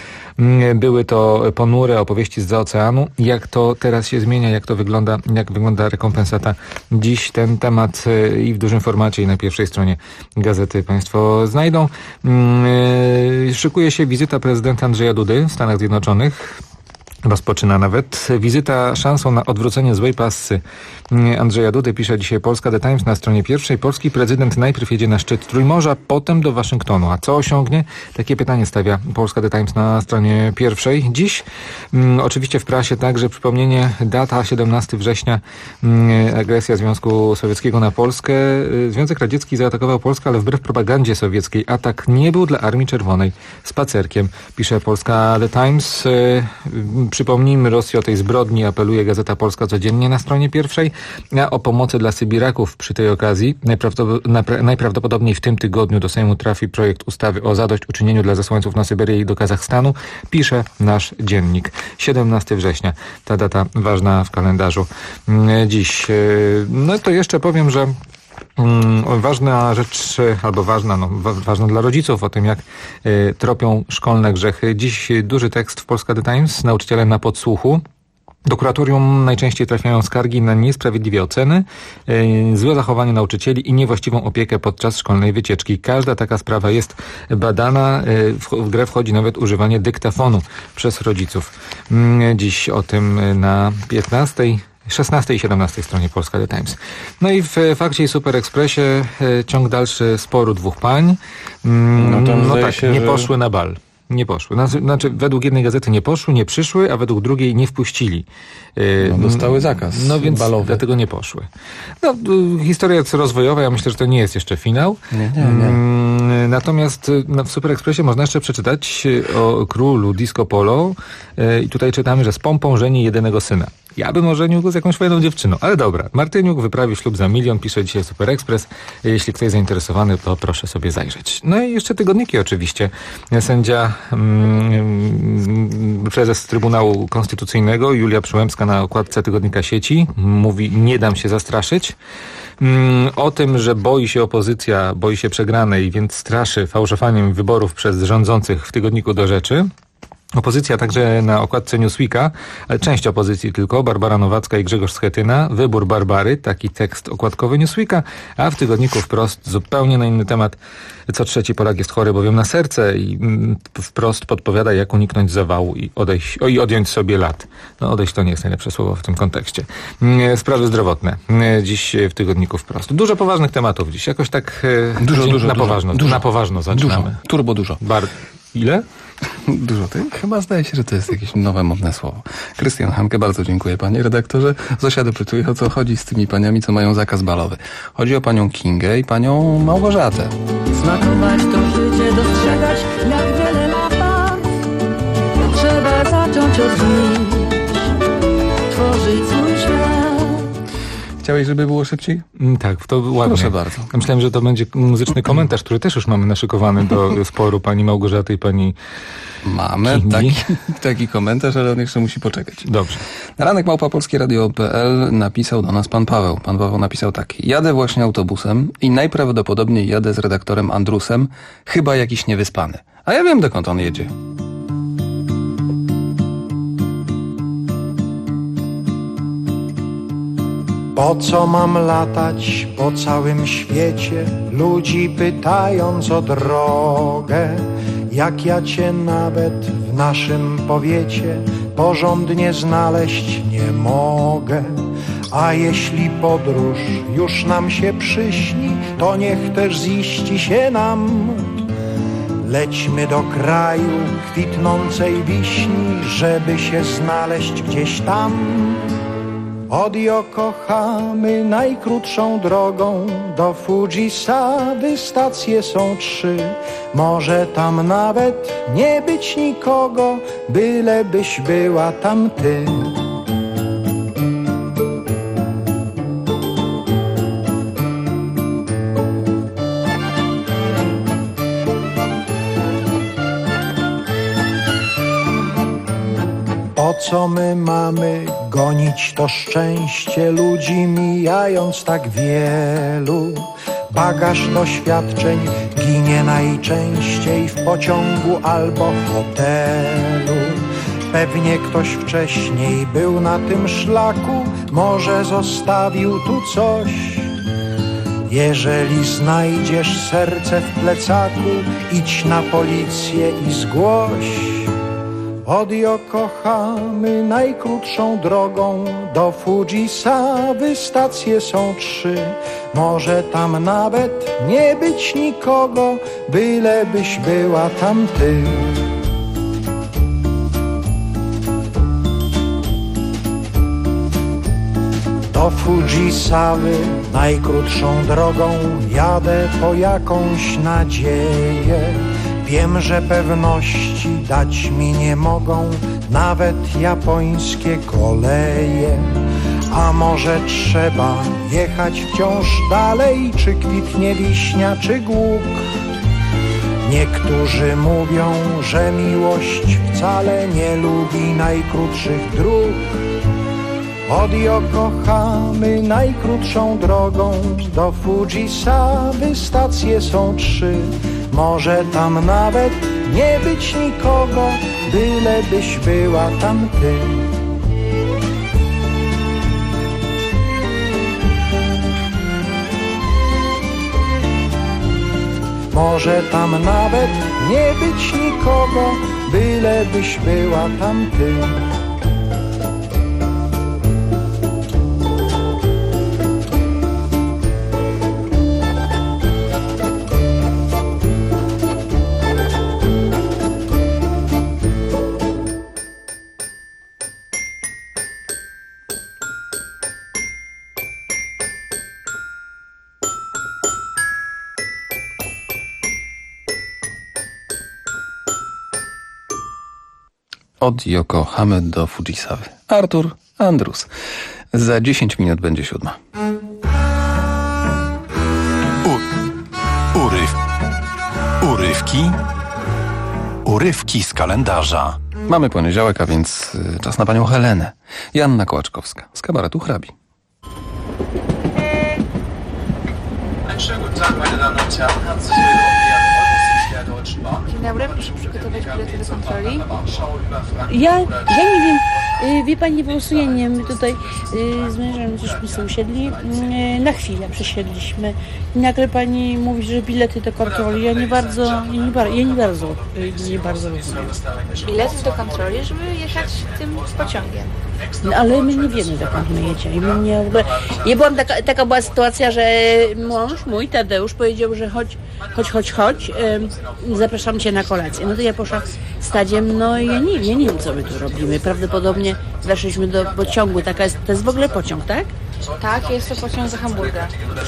były to ponure opowieści zza oceanu. Jak to teraz się zmienia, jak wygląda rekompensata? Dziś ten temat i w dużym formacie i na pierwszej stronie gazety Państwo znajdą. Szykuje się wizyta prezydenta Andrzeja Dudy w Stanach Zjednoczonych. Rozpoczyna nawet. Wizyta szansą na odwrócenie złej passy Andrzeja Dudy, pisze dzisiaj Polska The Times na stronie pierwszej. Polski prezydent najpierw jedzie na szczyt Trójmorza, potem do Waszyngtonu. A co osiągnie? Takie pytanie stawia Polska The Times na stronie pierwszej. Dziś oczywiście w prasie także przypomnienie, data 17 września, agresja Związku Sowieckiego na Polskę. Związek Radziecki zaatakował Polskę, ale wbrew propagandzie sowieckiej atak nie był dla Armii Czerwonej spacerkiem, pisze Polska The Times. Przypomnijmy Rosji o tej zbrodni, apeluje Gazeta Polska codziennie na stronie pierwszej, a o pomocy dla Sybiraków przy tej okazji. Najprawdopodobniej w tym tygodniu do Sejmu trafi projekt ustawy o zadośćuczynieniu dla zesłańców na Syberię i do Kazachstanu, pisze nasz dziennik. 17 września, ta data ważna w kalendarzu dziś. No to jeszcze powiem, że ważna rzecz, albo ważna dla rodziców o tym, jak tropią szkolne grzechy. Dziś duży tekst w Polska The Times, nauczyciele na podsłuchu. Do kuratorium najczęściej trafiają skargi na niesprawiedliwe oceny, złe zachowanie nauczycieli i niewłaściwą opiekę podczas szkolnej wycieczki. Każda taka sprawa jest badana. W grę wchodzi nawet używanie dyktafonu przez rodziców. Dziś o tym na 15, 16 i 17 stronie Polska The Times. No i w Fakcie i Super Expressie ciąg dalszy sporu dwóch pań. Nie poszły na bal. Nie poszły. Znaczy, według jednej gazety nie poszły, nie przyszły, a według drugiej nie wpuścili. Dostały zakaz więc balowy. Dlatego nie poszły. Historia jest rozwojowa, ja myślę, że to nie jest jeszcze finał. Nie. Natomiast w Super Expressie można jeszcze przeczytać o królu disco polo i tutaj czytamy, że z pompą żeni jedynego syna. Ja bym ożenił go z jakąś fajną dziewczyną, ale dobra. Martyniuk wyprawi ślub za 1 000 000, pisze dzisiaj Super Express. Jeśli ktoś zainteresowany, to proszę sobie zajrzeć. No i jeszcze tygodniki oczywiście. Sędzia, prezes Trybunału Konstytucyjnego Julia Przyłębska na okładce tygodnika Sieci mówi: nie dam się zastraszyć. O tym, że boi się opozycja, boi się przegranej, więc straszy fałszowaniem wyborów przez rządzących w tygodniku Do Rzeczy. Opozycja także na okładce Newsweeka, ale część opozycji tylko, Barbara Nowacka i Grzegorz Schetyna. Wybór Barbary, taki tekst okładkowy Newsweeka, a w tygodniku Wprost zupełnie na inny temat. Co trzeci Polak jest chory bowiem na serce i Wprost podpowiada, jak uniknąć zawału i odjąć sobie lat. Odejść to nie jest najlepsze słowo w tym kontekście. Sprawy zdrowotne. Dziś w tygodniku Wprost. Dużo poważnych tematów dziś. Jakoś tak dużo na poważno zaczynamy. Dużo. Turbo dużo. Ile? Dużo tych? Chyba zdaje się, że to jest jakieś nowe, modne słowo. Krystian Hanke, bardzo dziękuję panie redaktorze. Zosia dopytuje, o co chodzi z tymi paniami, co mają zakaz balowy. Chodzi o panią Kingę i panią Małgorzatę. Smakować to życie, dostrzegać jak wiele ma barw. Trzeba zacząć od dziś, tworzyć swój świat. Chciałeś, żeby było szybciej? Tak, to ładnie. Proszę bardzo. Ja myślałem, że to będzie muzyczny komentarz, który też już mamy naszykowany do sporu pani Małgorzaty i pani Mamy taki komentarz, ale on jeszcze musi poczekać. Dobrze. Ranek@polskieradio.pl napisał do nas pan Paweł. Pan Paweł napisał tak. Jadę właśnie autobusem i najprawdopodobniej jadę z redaktorem Andrusem, chyba jakiś niewyspany. A ja wiem, dokąd on jedzie. Po co mam latać po całym świecie, ludzi pytając o drogę, jak ja cię nawet w naszym powiecie porządnie znaleźć nie mogę. A jeśli podróż już nam się przyśni, to niech też ziści się nam. Lećmy do kraju kwitnącej wiśni, żeby się znaleźć gdzieś tam. Od Yokohamy najkrótszą drogą do Fujisawy stacje są 3. Może tam nawet nie być nikogo, bylebyś była tam ty. Po co my mamy gonić to szczęście ludzi, mijając tak wielu? Bagaż doświadczeń ginie najczęściej w pociągu albo hotelu. Pewnie ktoś wcześniej był na tym szlaku, może zostawił tu coś. Jeżeli znajdziesz serce w plecaku, idź na policję i zgłoś. Od Yokohamy najkrótszą drogą do Fujisawy stacje są 3. Może tam nawet nie być nikogo, bylebyś była tam ty. Do Fujisawy najkrótszą drogą jadę po jakąś nadzieję. Wiem, że pewności dać mi nie mogą nawet japońskie koleje. A może trzeba jechać wciąż dalej, czy kwitnie wiśnia, czy głuk? Niektórzy mówią, że miłość wcale nie lubi najkrótszych dróg. Od Yokohamy najkrótszą drogą do Fujisawy stacje są 3. Może tam nawet nie być nikogo, bylebyś była tam ty. Może tam nawet nie być nikogo, bylebyś była tam ty. Od Yokohamy do Fujisawy. Artur Andrus. Za 10 minut będzie 7. Urywki z kalendarza. Mamy poniedziałek, a więc czas na panią Helenę. Joanna Kołaczkowska z kabaretu Hrabi. Dzień dobry, proszę przygotować bilety do kontroli. Ja nie wiem, wie pani, po prostu ja nie wiem, my tutaj z mężem żeśmy sobie usiedli, na chwilę przesiedliśmy i nagle pani mówi, że bilety do kontroli, ja nie bardzo rozumiem. Bilety do kontroli, żeby jechać tym pociągiem. No, ale my nie wiemy, dokąd my jedziemy. Ja byłam taka była sytuacja, że mąż mój, Tadeusz, powiedział, że chodź chodź, zapraszam cię na kolację. No to ja poszłam stadziem, no i ja nie wiem, co my tu robimy. Prawdopodobnie weszliśmy do pociągu, to jest w ogóle pociąg, tak? Tak, jest to pociąg za Hamburga.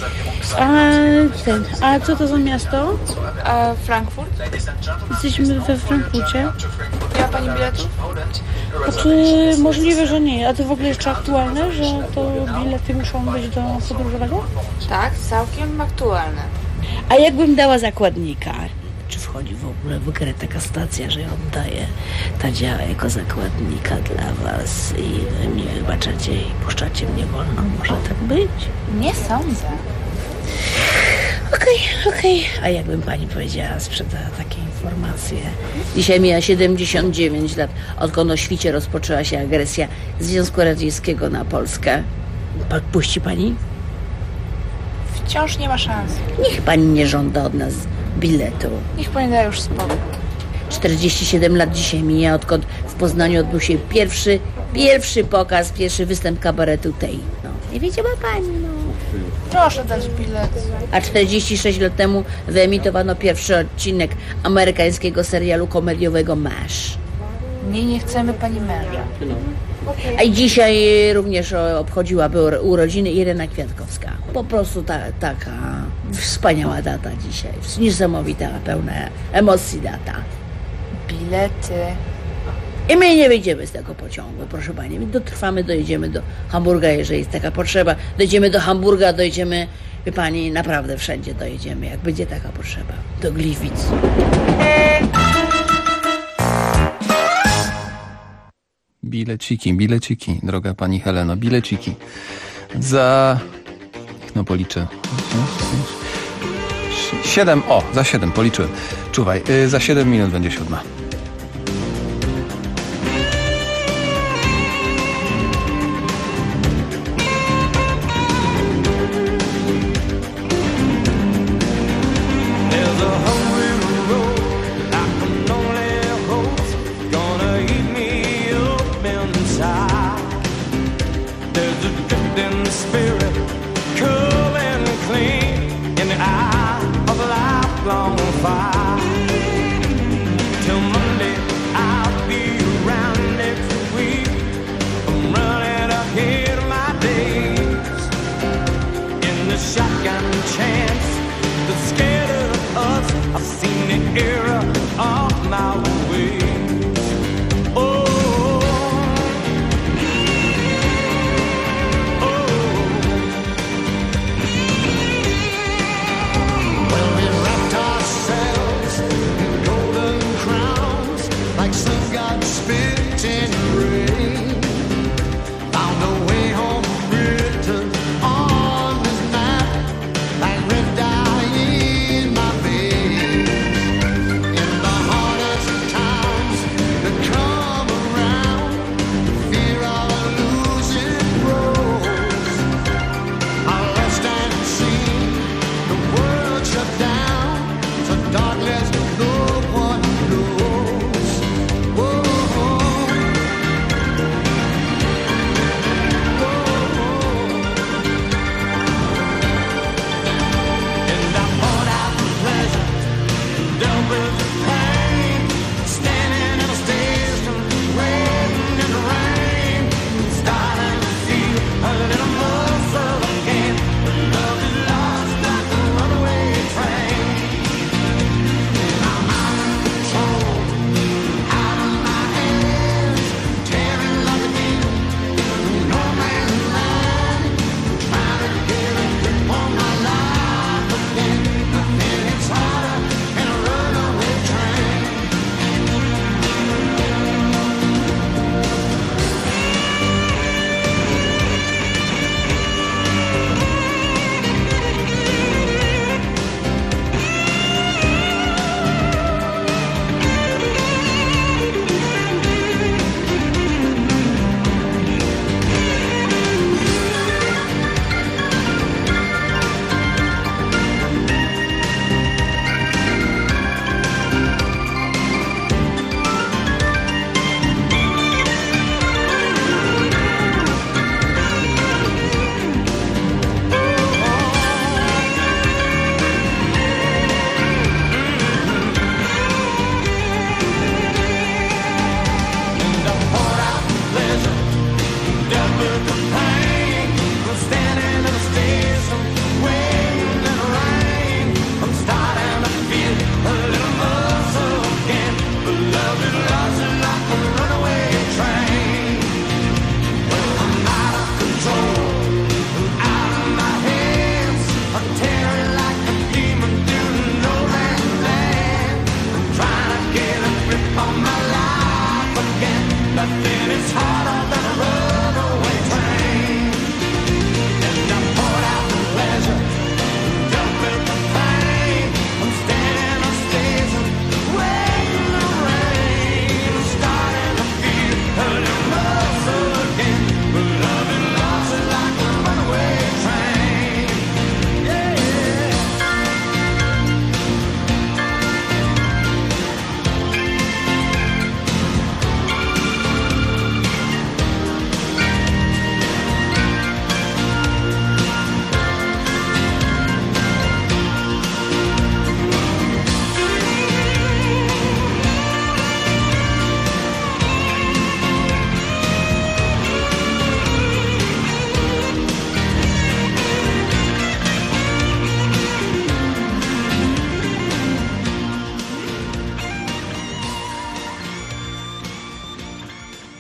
A co to za miasto? Frankfurt. Jesteśmy we Frankfurcie. Nie ma pani biletów? Czy możliwe, że nie? A to w ogóle jeszcze aktualne, że to bilety muszą być do podróżowego? Tak, całkiem aktualne. A jakbym dała zakładnika? Czy wchodzi w ogóle w grę taka stacja, że ja oddaję Tadzia jako zakładnika dla was i wy mnie wybaczacie i puszczacie mnie wolno? Może tak być? Nie sądzę. Okej. A jakbym pani powiedziała, sprzedała takie informacje. Dzisiaj mija 79 lat, odkąd o świcie rozpoczęła się agresja Związku Radzieckiego na Polskę. Puści pani? Wciąż nie ma szans. Niech pani nie żąda od nas biletu. Niech pani da już spokój. 47 lat dzisiaj mija, odkąd w Poznaniu odbył się pierwszy pokaz, pierwszy występ kabaretu tej. No, nie wiedziała pani, no. Proszę dać bilet. A 46 lat temu wyemitowano pierwszy odcinek amerykańskiego serialu komediowego MASH. Nie chcemy pani męża. A i dzisiaj również obchodziłaby urodziny Irena Kwiatkowska. Po prostu taka wspaniała data dzisiaj. Niesamowita, pełna emocji data. Bilety. I my nie wyjdziemy z tego pociągu, proszę pani. My dotrwamy, dojedziemy do Hamburga, jeżeli jest taka potrzeba. Dojdziemy do Hamburga, dojedziemy, wie pani, naprawdę wszędzie dojedziemy, jak będzie taka potrzeba. Do Gliwic. Bileciki, droga pani Heleno, bileciki. Za... no policzę. 7, za 7 policzyłem. Czuwaj, za 7 minut będzie 7. Till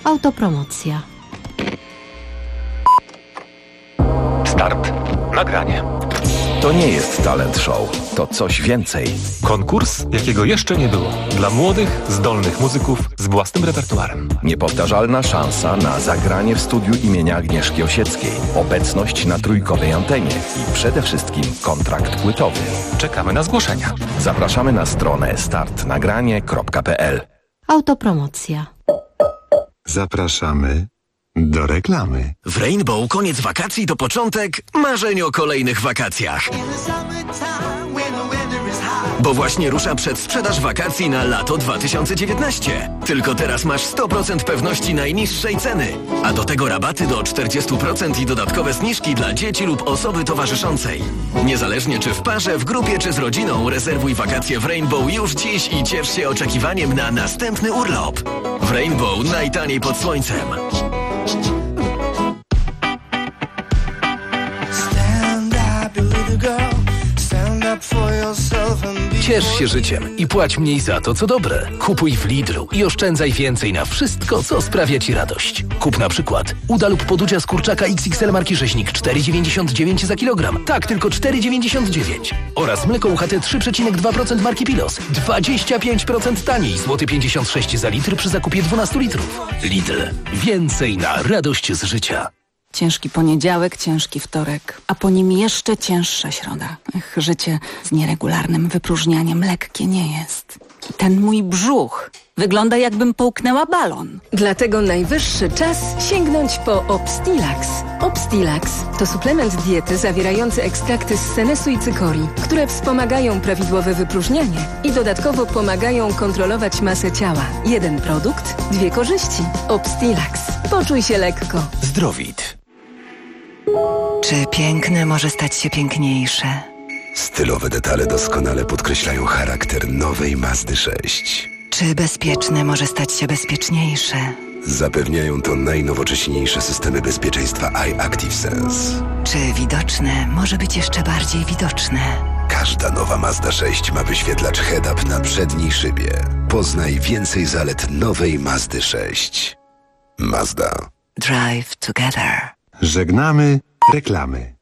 Autopromocja. Start. Nagranie. To nie jest talent show, to coś więcej. Konkurs, jakiego jeszcze nie było. Dla młodych, zdolnych muzyków z własnym repertuarem. Niepowtarzalna szansa na zagranie w studiu imienia Agnieszki Osieckiej, obecność na trójkowej antenie i przede wszystkim kontrakt płytowy. Czekamy na zgłoszenia. Zapraszamy na stronę startnagranie.pl. Autopromocja. Zapraszamy do reklamy. W Rainbow koniec wakacji to początek marzeń o kolejnych wakacjach. Bo właśnie rusza przedsprzedaż wakacji na lato 2019. Tylko teraz masz 100% pewności najniższej ceny. A do tego rabaty do 40% i dodatkowe zniżki dla dzieci lub osoby towarzyszącej. Niezależnie czy w parze, w grupie czy z rodziną, rezerwuj wakacje w Rainbow już dziś i ciesz się oczekiwaniem na następny urlop. W Rainbow najtaniej pod słońcem. Ciesz się życiem i płać mniej za to, co dobre. Kupuj w Lidlu i oszczędzaj więcej na wszystko, co sprawia Ci radość. Kup na przykład uda lub poducia z kurczaka XXL marki Rzeźnik 4,99 za kilogram. Tak, tylko 4,99. Oraz mleko UHT 3,2% marki Pilos. 25% taniej, złoty 56 za litr przy zakupie 12 litrów. Lidl. Więcej na radość z życia. Ciężki poniedziałek, ciężki wtorek, a po nim jeszcze cięższa środa. Życie z nieregularnym wypróżnianiem lekkie nie jest. I ten mój brzuch wygląda, jakbym połknęła balon. Dlatego najwyższy czas sięgnąć po Obstilax. Obstilax to suplement diety zawierający ekstrakty z senesu i cykorii, które wspomagają prawidłowe wypróżnianie i dodatkowo pomagają kontrolować masę ciała. Jeden produkt, dwie korzyści. Obstilax. Poczuj się lekko. Zdrowit. Czy piękne może stać się piękniejsze? Stylowe detale doskonale podkreślają charakter nowej Mazdy 6. Czy bezpieczne może stać się bezpieczniejsze? Zapewniają to najnowocześniejsze systemy bezpieczeństwa iActiveSense. Czy widoczne może być jeszcze bardziej widoczne? Każda nowa Mazda 6 ma wyświetlacz head-up na przedniej szybie. Poznaj więcej zalet nowej Mazdy 6. Mazda. Drive together. Żegnamy reklamy.